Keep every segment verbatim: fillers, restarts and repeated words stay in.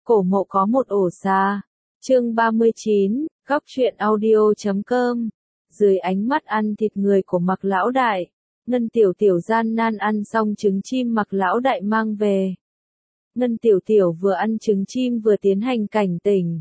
Cổ mộ có một ổ xà. Chương ba mươi chín, góc truyện audio chấm com. Dưới ánh mắt ăn thịt người của Mạc lão đại, Ngân Tiểu Tiểu gian nan ăn xong trứng chim Mạc lão đại mang về. Ngân Tiểu Tiểu vừa ăn trứng chim vừa tiến hành cảnh tỉnh.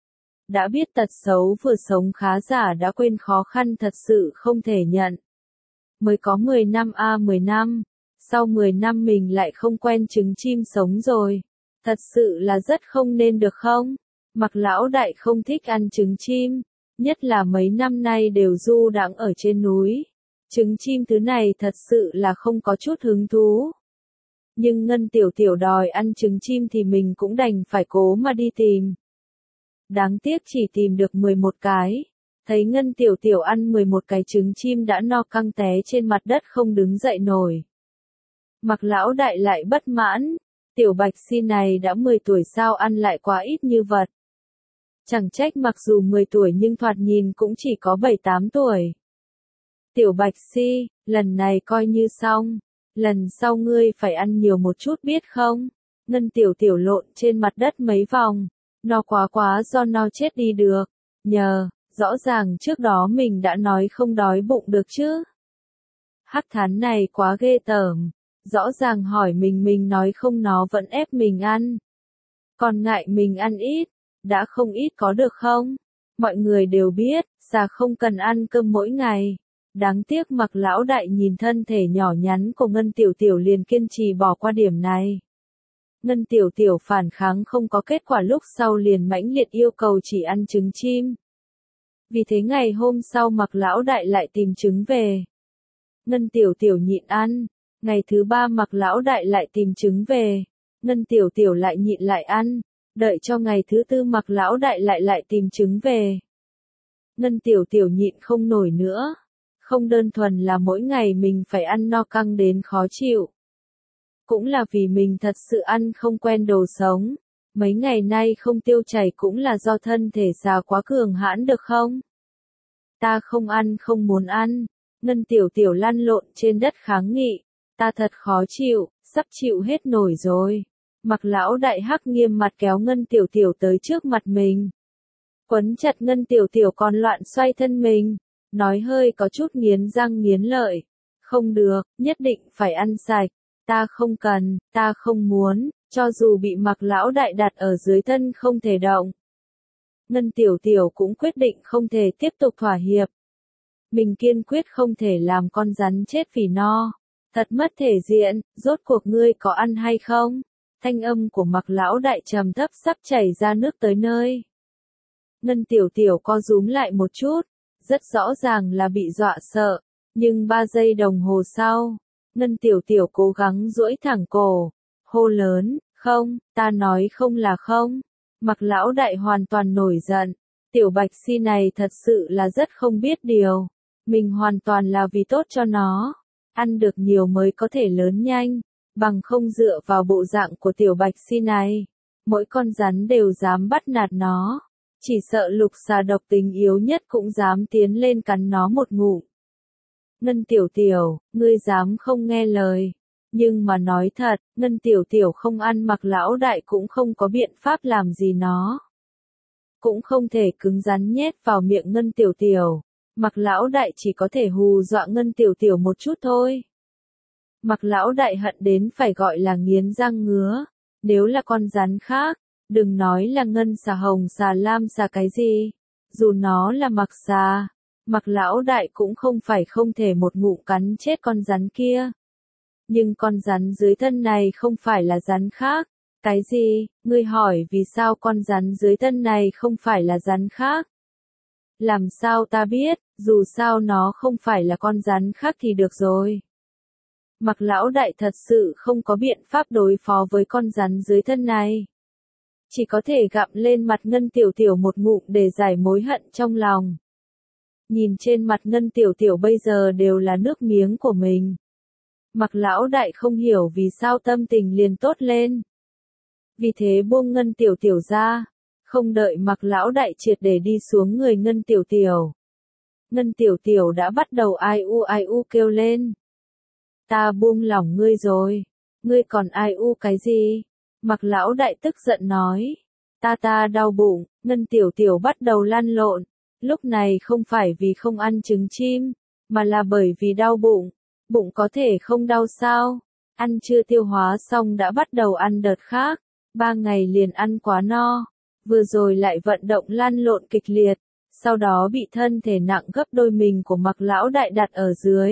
Đã biết tật xấu vừa sống khá giả đã quên khó khăn thật sự không thể nhận. Mới có mười năm a mười năm, sau mười năm mình lại không quen trứng chim sống rồi. Thật sự là rất không nên được không? Mạc lão đại không thích ăn trứng chim, nhất là mấy năm nay đều du đãng ở trên núi. Trứng chim thứ này thật sự là không có chút hứng thú. Nhưng Ngân Tiểu Tiểu đòi ăn trứng chim thì mình cũng đành phải cố mà đi tìm. Đáng tiếc chỉ tìm được mười một cái. Thấy Ngân Tiểu Tiểu ăn mười một cái trứng chim đã no căng té trên mặt đất không đứng dậy nổi. Mạc lão đại lại bất mãn. Tiểu Bạch Si này đã mười tuổi sao ăn lại quá ít như vật. Chẳng trách mặc dù mười tuổi nhưng thoạt nhìn cũng chỉ có bảy tám tuổi. Tiểu Bạch Si, lần này coi như xong. Lần sau ngươi phải ăn nhiều một chút biết không? Ngân Tiểu Tiểu lộn trên mặt đất mấy vòng. No quá quá do no chết đi được. Nhờ, rõ ràng trước đó mình đã nói không đói bụng được chứ. Hắc thán này quá ghê tởm. Rõ ràng hỏi mình mình nói không nó vẫn ép mình ăn. Còn ngại mình ăn ít, đã không ít có được không? Mọi người đều biết, xà không cần ăn cơm mỗi ngày. Đáng tiếc Mạc lão đại nhìn thân thể nhỏ nhắn của Ngân Tiểu Tiểu liền kiên trì bỏ qua điểm này. Ngân Tiểu Tiểu phản kháng không có kết quả lúc sau liền mãnh liệt yêu cầu chỉ ăn trứng chim. Vì thế ngày hôm sau Mạc lão đại lại tìm trứng về. Ngân Tiểu Tiểu nhịn ăn. Ngày thứ ba Mạc lão đại lại tìm trứng về. Ngân Tiểu Tiểu lại nhịn lại ăn. Đợi cho ngày thứ tư Mạc lão đại lại lại tìm trứng về. Ngân Tiểu Tiểu nhịn không nổi nữa. Không đơn thuần là mỗi ngày mình phải ăn no căng đến khó chịu. Cũng là vì mình thật sự ăn không quen đồ sống. Mấy ngày nay không tiêu chảy cũng là do thân thể già quá cường hãn được không? Ta không ăn không muốn ăn. Ngân Tiểu Tiểu lăn lộn trên đất kháng nghị. Ta thật khó chịu, sắp chịu hết nổi rồi. Mạc lão đại hắc nghiêm mặt kéo Ngân Tiểu Tiểu tới trước mặt mình. Quấn chặt Ngân Tiểu Tiểu còn loạn xoay thân mình. Nói hơi có chút nghiến răng nghiến lợi. Không được, nhất định phải ăn sạch. Ta không cần, ta không muốn, cho dù bị Mạc lão đại đặt ở dưới thân không thể động. Ngân Tiểu Tiểu cũng quyết định không thể tiếp tục thỏa hiệp. Mình kiên quyết không thể làm con rắn chết vì no. Thật mất thể diện, rốt cuộc ngươi có ăn hay không? Thanh âm của Mạc lão đại trầm thấp sắp chảy ra nước tới nơi. Ngân Tiểu Tiểu co rúm lại một chút, rất rõ ràng là bị dọa sợ, nhưng ba giây đồng hồ sau, Ngân Tiểu Tiểu cố gắng duỗi thẳng cổ, hô lớn, không, ta nói không là không. Mạc lão đại hoàn toàn nổi giận, Tiểu Bạch Si này thật sự là rất không biết điều, mình hoàn toàn là vì tốt cho nó. Ăn được nhiều mới có thể lớn nhanh, bằng không dựa vào bộ dạng của Tiểu Bạch Si này. Mỗi con rắn đều dám bắt nạt nó. Chỉ sợ lục xà độc tính yếu nhất cũng dám tiến lên cắn nó một ngụm. Ngân Tiểu Tiểu, ngươi dám không nghe lời. Nhưng mà nói thật, Ngân Tiểu Tiểu không ăn Mạc lão đại cũng không có biện pháp làm gì nó. Cũng không thể cứng rắn nhét vào miệng Ngân Tiểu Tiểu. Mạc lão đại chỉ có thể hù dọa Ngân Tiểu Tiểu một chút thôi. Mạc lão đại hận đến phải gọi là nghiến răng ngứa. Nếu là con rắn khác, đừng nói là ngân xà hồng xà lam xà cái gì. Dù nó là Mạc xà, Mạc lão đại cũng không phải không thể một ngụm cắn chết con rắn kia. Nhưng con rắn dưới thân này không phải là rắn khác. Cái gì? Ngươi hỏi vì sao con rắn dưới thân này không phải là rắn khác? Làm sao ta biết, dù sao nó không phải là con rắn khác thì được rồi. Mạc lão đại thật sự không có biện pháp đối phó với con rắn dưới thân này. Chỉ có thể gặm lên mặt Ngân Tiểu Tiểu một ngụm để giải mối hận trong lòng. Nhìn trên mặt Ngân Tiểu Tiểu bây giờ đều là nước miếng của mình. Mạc lão đại không hiểu vì sao tâm tình liền tốt lên. Vì thế buông Ngân Tiểu Tiểu ra. Không đợi Mạc lão đại triệt để đi xuống người Ngân Tiểu Tiểu. Ngân Tiểu Tiểu đã bắt đầu ai u ai u kêu lên. Ta buông lỏng ngươi rồi. Ngươi còn ai u cái gì? Mạc lão đại tức giận nói. Ta ta đau bụng, Ngân Tiểu Tiểu bắt đầu lăn lộn. Lúc này không phải vì không ăn trứng chim, mà là bởi vì đau bụng. Bụng có thể không đau sao? Ăn chưa tiêu hóa xong đã bắt đầu ăn đợt khác. Ba ngày liền ăn quá no. Vừa rồi lại vận động lăn lộn kịch liệt. Sau đó bị thân thể nặng gấp đôi mình của Mạc Lão Đại đặt ở dưới.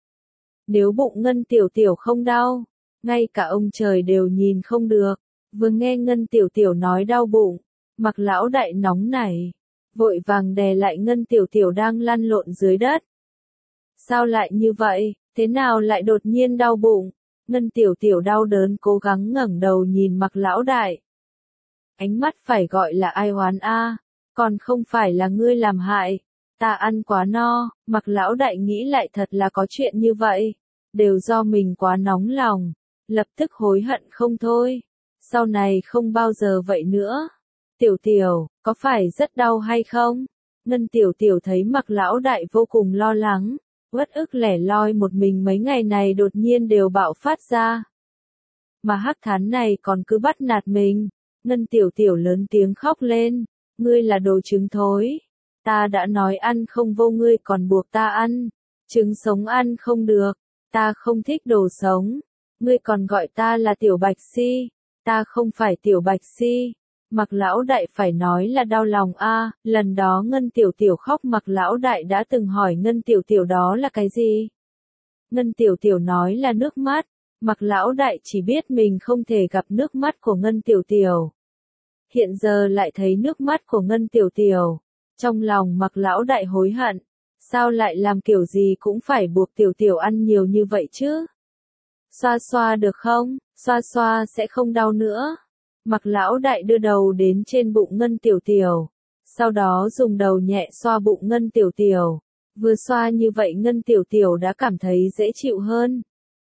Nếu bụng Ngân Tiểu Tiểu không đau, ngay cả ông trời đều nhìn không được. Vừa nghe Ngân Tiểu Tiểu nói đau bụng, Mạc Lão Đại nóng nảy, vội vàng đè lại Ngân Tiểu Tiểu đang lăn lộn dưới đất. Sao lại như vậy, thế nào lại đột nhiên đau bụng? Ngân Tiểu Tiểu đau đớn cố gắng ngẩng đầu nhìn Mạc Lão Đại. Ánh mắt phải gọi là ai oán a, còn không phải là ngươi làm hại. Ta ăn quá no, Mạc Lão Đại nghĩ lại thật là có chuyện như vậy. Đều do mình quá nóng lòng, lập tức hối hận không thôi. Sau này không bao giờ vậy nữa. Tiểu Tiểu, có phải rất đau hay không? Ngân Tiểu Tiểu thấy Mạc Lão Đại vô cùng lo lắng, uất ức lẻ loi một mình mấy ngày này đột nhiên đều bạo phát ra. Mà Hắc Thán này còn cứ bắt nạt mình. Ngân Tiểu Tiểu lớn tiếng khóc lên, ngươi là đồ trứng thối. Ta đã nói ăn không vô ngươi còn buộc ta ăn. Trứng sống ăn không được, ta không thích đồ sống. Ngươi còn gọi ta là Tiểu Bạch Si. Ta không phải Tiểu Bạch Si. Mạc Lão Đại phải nói là đau lòng a. Lần đó Ngân Tiểu Tiểu khóc, Mạc Lão Đại đã từng hỏi Ngân Tiểu Tiểu đó là cái gì. Ngân Tiểu Tiểu nói là nước mắt. Mạc Lão Đại chỉ biết mình không thể gặp nước mắt của Ngân Tiểu Tiểu. Hiện giờ lại thấy nước mắt của Ngân Tiểu Tiểu. Trong lòng Mạc Lão Đại hối hận. Sao lại làm kiểu gì cũng phải buộc Tiểu Tiểu ăn nhiều như vậy chứ? Xoa xoa được không? Xoa xoa sẽ không đau nữa. Mạc Lão Đại đưa đầu đến trên bụng Ngân Tiểu Tiểu. Sau đó dùng đầu nhẹ xoa bụng Ngân Tiểu Tiểu. Vừa xoa như vậy Ngân Tiểu Tiểu đã cảm thấy dễ chịu hơn.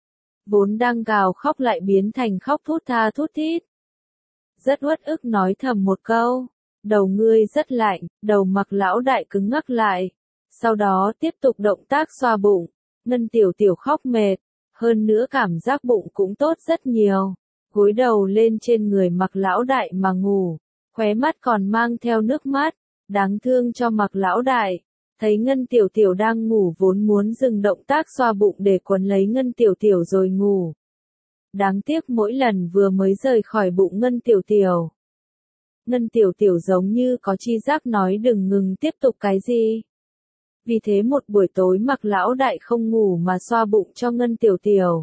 Vốn đang gào khóc lại biến thành khóc thút tha thút thít. Rất uất ức nói thầm một câu. Đầu ngươi rất lạnh, đầu Mạc Lão Đại cứng ngắc lại. Sau đó tiếp tục động tác xoa bụng. Ngân Tiểu Tiểu khóc mệt. Hơn nữa cảm giác bụng cũng tốt rất nhiều. Gối đầu lên trên người Mạc Lão Đại mà ngủ. Khóe mắt còn mang theo nước mắt. Đáng thương cho Mạc Lão Đại. Thấy Ngân Tiểu Tiểu đang ngủ vốn muốn dừng động tác xoa bụng để quấn lấy Ngân Tiểu Tiểu rồi ngủ. Đáng tiếc mỗi lần vừa mới rời khỏi bụng Ngân Tiểu Tiểu. Ngân Tiểu Tiểu giống như có chi giác nói đừng ngừng tiếp tục cái gì. Vì thế một buổi tối Mạc Lão Đại không ngủ mà xoa bụng cho Ngân Tiểu Tiểu.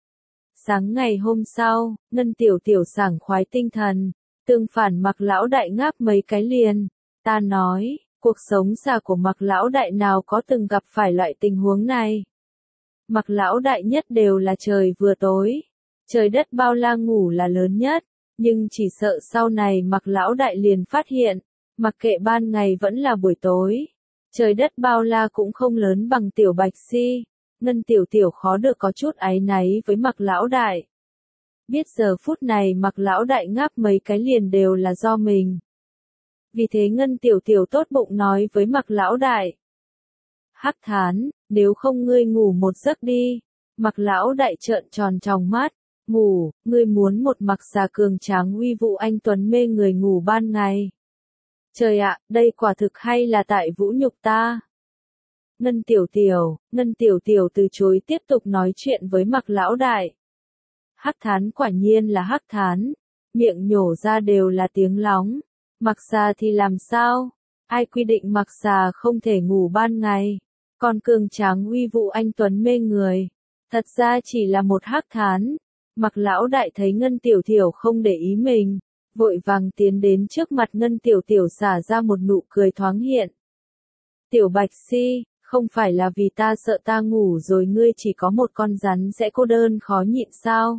Sáng ngày hôm sau, Ngân Tiểu Tiểu sảng khoái tinh thần. Tương phản Mạc Lão Đại ngáp mấy cái liền. Ta nói, cuộc sống xa của Mạc Lão Đại nào có từng gặp phải loại tình huống này. Mạc Lão Đại nhất đều là trời vừa tối. Trời đất bao la ngủ là lớn nhất. Nhưng chỉ sợ sau này Mạc Lão Đại liền phát hiện. Mặc kệ ban ngày vẫn là buổi tối. Trời đất bao la cũng không lớn bằng Tiểu Bạch Si. Ngân Tiểu Tiểu khó được có chút áy náy với Mạc Lão Đại. Biết giờ phút này Mạc Lão Đại ngáp mấy cái liền đều là do mình. Vì thế Ngân Tiểu Tiểu tốt bụng nói với Mạc Lão Đại. Hắc Thán, nếu không ngươi ngủ một giấc đi. Mạc Lão Đại trợn tròn tròng mắt. Ngủ, ngươi muốn một Mạc xà cường tráng uy vũ anh tuấn mê người ngủ ban ngày. Trời ạ, đây quả thực hay là tại vũ nhục ta. Ngân Tiểu Tiểu, Ngân Tiểu Tiểu từ chối tiếp tục nói chuyện với Mạc Lão Đại. Hắc Thán quả nhiên là Hắc Thán, miệng nhổ ra đều là tiếng lóng. Mạc xà thì làm sao? Ai quy định Mạc xà không thể ngủ ban ngày? Còn cường tráng uy vũ anh tuấn mê người. Thật ra chỉ là một Hắc Thán. Mạc Lão Đại thấy Ngân Tiểu Tiểu không để ý mình. Vội vàng tiến đến trước mặt Ngân Tiểu Tiểu xả ra một nụ cười thoáng hiện. Tiểu Bạch Si, không phải là vì ta sợ ta ngủ rồi ngươi chỉ có một con rắn sẽ cô đơn khó nhịn sao?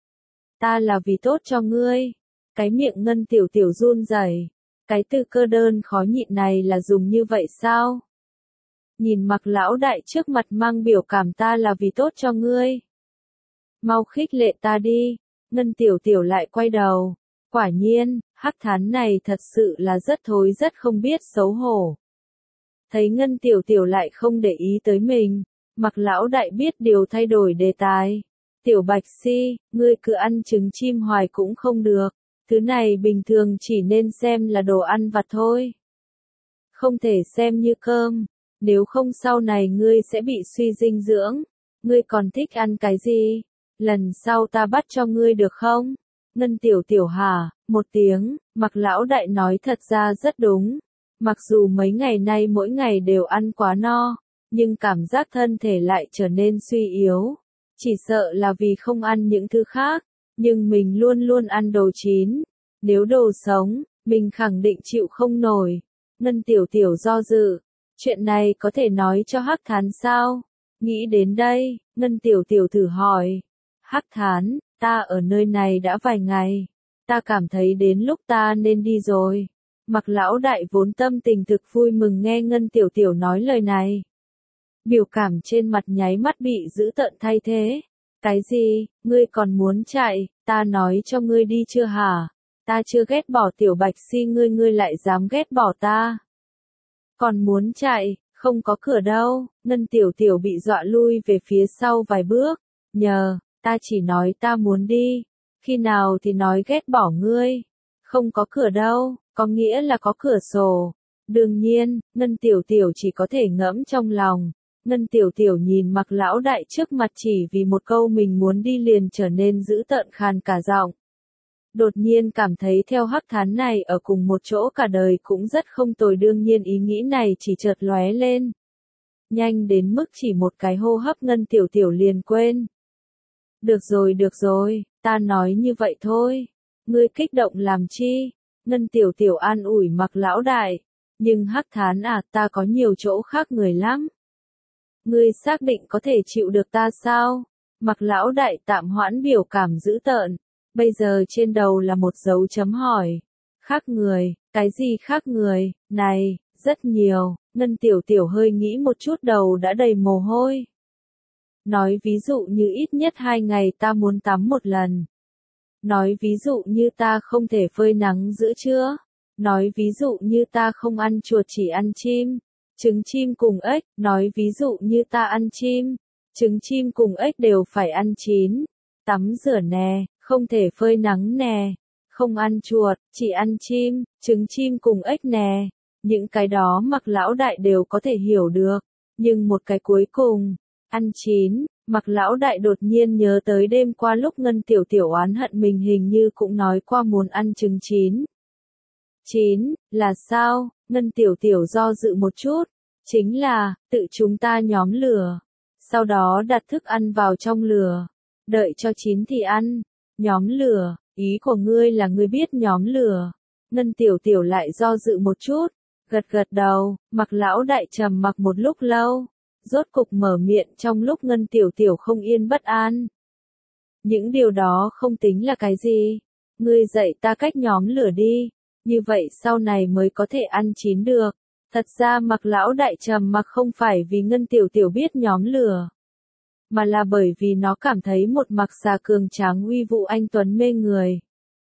Ta là vì tốt cho ngươi. Cái miệng Ngân Tiểu Tiểu run rẩy. Cái từ cơ đơn khó nhịn này là dùng như vậy sao? Nhìn Mạc Lão Đại trước mặt mang biểu cảm ta là vì tốt cho ngươi. Mau khích lệ ta đi. Ngân Tiểu Tiểu lại quay đầu. Quả nhiên, Hắc Thán này thật sự là rất thối rất không biết xấu hổ. Thấy Ngân Tiểu Tiểu lại không để ý tới mình, Mạc Lão Đại biết điều thay đổi đề tài. Tiểu Bạch Si, ngươi cứ ăn trứng chim hoài cũng không được. Thứ này bình thường chỉ nên xem là đồ ăn vặt thôi. Không thể xem như cơm, nếu không sau này ngươi sẽ bị suy dinh dưỡng. Ngươi còn thích ăn cái gì? Lần sau ta bắt cho ngươi được không? Ngân Tiểu Tiểu hả? Một tiếng, Mặc lão đại nói thật ra rất đúng. Mặc dù mấy ngày nay mỗi ngày đều ăn quá no, nhưng cảm giác thân thể lại trở nên suy yếu. Chỉ sợ là vì không ăn những thứ khác, nhưng mình luôn luôn ăn đồ chín. Nếu đồ sống, mình khẳng định chịu không nổi. Ngân Tiểu Tiểu do dự. Chuyện này có thể nói cho Hắc Thán sao? Nghĩ đến đây, Ngân Tiểu Tiểu thử hỏi. Hắc Thán, ta ở nơi này đã vài ngày. Ta cảm thấy đến lúc ta nên đi rồi. Mặc lão đại vốn tâm tình thực vui mừng nghe Ngân Tiểu Tiểu nói lời này. Biểu cảm trên mặt nháy mắt bị dữ tợn thay thế. Cái gì, ngươi còn muốn chạy, ta nói cho ngươi đi chưa hả? Ta chưa ghét bỏ Tiểu Bạch Si ngươi ngươi lại dám ghét bỏ ta. Còn muốn chạy, không có cửa đâu. Ngân Tiểu Tiểu bị dọa lui về phía sau vài bước. Nhờ, ta chỉ nói ta muốn đi. Khi nào thì nói ghét bỏ ngươi. Không có cửa đâu, có nghĩa là có cửa sổ. Đương nhiên, Ngân Tiểu Tiểu chỉ có thể ngẫm trong lòng. Ngân Tiểu Tiểu nhìn Mặc lão đại trước mặt chỉ vì một câu mình muốn đi liền trở nên dữ tợn khàn cả giọng. Đột nhiên cảm thấy theo Hắc Thán này ở cùng một chỗ cả đời cũng rất không tồi, đương nhiên ý nghĩ này chỉ chợt lóe lên. Nhanh đến mức chỉ một cái hô hấp Ngân Tiểu Tiểu liền quên. Được rồi được rồi, ta nói như vậy thôi. Ngươi kích động làm chi? Ngân Tiểu Tiểu an ủi Mặc lão đại. Nhưng Hắc Thán à, ta có nhiều chỗ khác người lắm. Ngươi xác định có thể chịu được ta sao? Mặc lão đại tạm hoãn biểu cảm dữ tợn. Bây giờ trên đầu là một dấu chấm hỏi. Khác người, cái gì khác người, này, rất nhiều. Ngân Tiểu Tiểu hơi nghĩ một chút đầu đã đầy mồ hôi. Nói ví dụ như ít nhất hai ngày ta muốn tắm một lần. Nói ví dụ như ta không thể phơi nắng giữa trưa. Nói ví dụ như ta không ăn chuột chỉ ăn chim. Trứng chim cùng ếch, nói ví dụ như ta ăn chim. Trứng chim cùng ếch đều phải ăn chín. Tắm rửa nè, không thể phơi nắng nè. Không ăn chuột, chỉ ăn chim, trứng chim cùng ếch nè. Những cái đó Mặc lão đại đều có thể hiểu được. Nhưng một cái cuối cùng, ăn chín, Mặc lão đại đột nhiên nhớ tới đêm qua lúc Ngân Tiểu Tiểu oán hận mình hình như cũng nói qua muốn ăn trứng chín. Chín, là sao? Ngân Tiểu Tiểu do dự một chút. Chính là, tự chúng ta nhóm lửa. Sau đó đặt thức ăn vào trong lửa. Đợi cho chín thì ăn. Nhóm lửa, ý của ngươi là ngươi biết nhóm lửa. Ngân Tiểu Tiểu lại do dự một chút. Gật gật đầu, Mặc lão đại trầm mặc một lúc lâu. Rốt cục mở miệng trong lúc Ngân Tiểu Tiểu không yên bất an. Những điều đó không tính là cái gì. Ngươi dạy ta cách nhóm lửa đi. Như vậy sau này mới có thể ăn chín được. Thật ra Mặc lão đại trầm mặc không phải vì Ngân Tiểu Tiểu biết nhóm lửa. Mà là bởi vì nó cảm thấy một Mặc già cường tráng uy vũ anh tuấn mê người.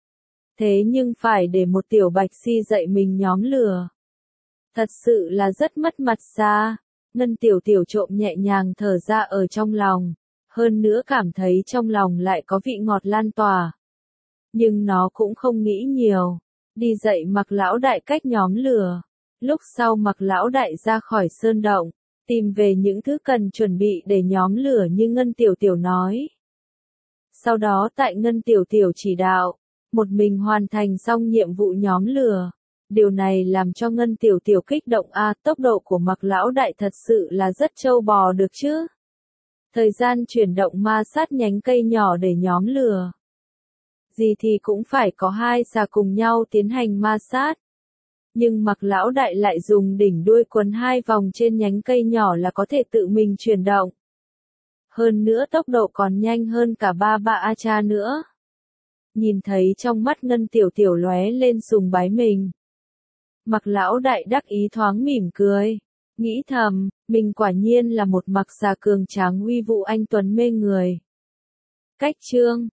Thế nhưng phải để một Tiểu Bạch Si dạy mình nhóm lửa. Thật sự là rất mất mặt xa. Ngân Tiểu Tiểu trộm nhẹ nhàng thở ra ở trong lòng. Hơn nữa cảm thấy trong lòng lại có vị ngọt lan tỏa. Nhưng nó cũng không nghĩ nhiều. Đi dạy Mặc lão đại cách nhóm lửa. Lúc sau Mặc lão đại ra khỏi sơn động. Tìm về những thứ cần chuẩn bị để nhóm lửa như Ngân Tiểu Tiểu nói. Sau đó tại Ngân Tiểu Tiểu chỉ đạo. Một mình hoàn thành xong nhiệm vụ nhóm lửa. Điều này làm cho Ngân Tiểu Tiểu kích động a à, tốc độ của Mặc lão đại thật sự là rất trâu bò được chứ. Thời gian chuyển động ma sát nhánh cây nhỏ để nhóm lửa. Gì thì cũng phải có hai xà cùng nhau tiến hành ma sát. Nhưng Mặc lão đại lại dùng đỉnh đuôi quấn hai vòng trên nhánh cây nhỏ là có thể tự mình chuyển động. Hơn nữa tốc độ còn nhanh hơn cả ba ba a cha nữa. Nhìn thấy trong mắt Ngân Tiểu Tiểu lóe lên sùng bái mình. Mặc lão đại đắc ý thoáng mỉm cười. Nghĩ thầm, mình quả nhiên là một Mặc già cường tráng uy vũ anh tuấn mê người. Cách chương